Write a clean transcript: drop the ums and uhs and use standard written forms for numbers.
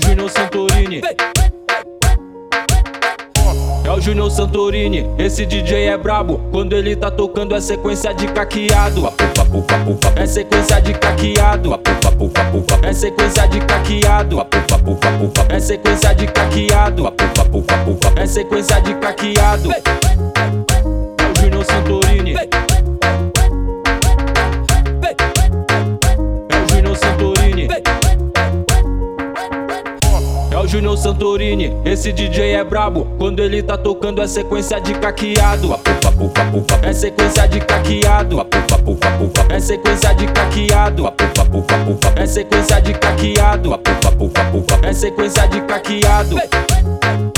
Júnior Santorini. É o Júnior Santorini, esse DJ é brabo. Quando ele tá tocando é sequência de caqueado. É sequência de caqueado. É sequência de caqueado. É sequência de caqueado. É sequência de caqueado. É o Júnior Santorini. É o Júnior Santorini. É o Júnior Santorini, esse DJ é brabo. Quando ele tá tocando é sequência de caqueado. É sequência de caqueado. É sequência de caqueado. É sequência de caqueado. É sequência de caqueado.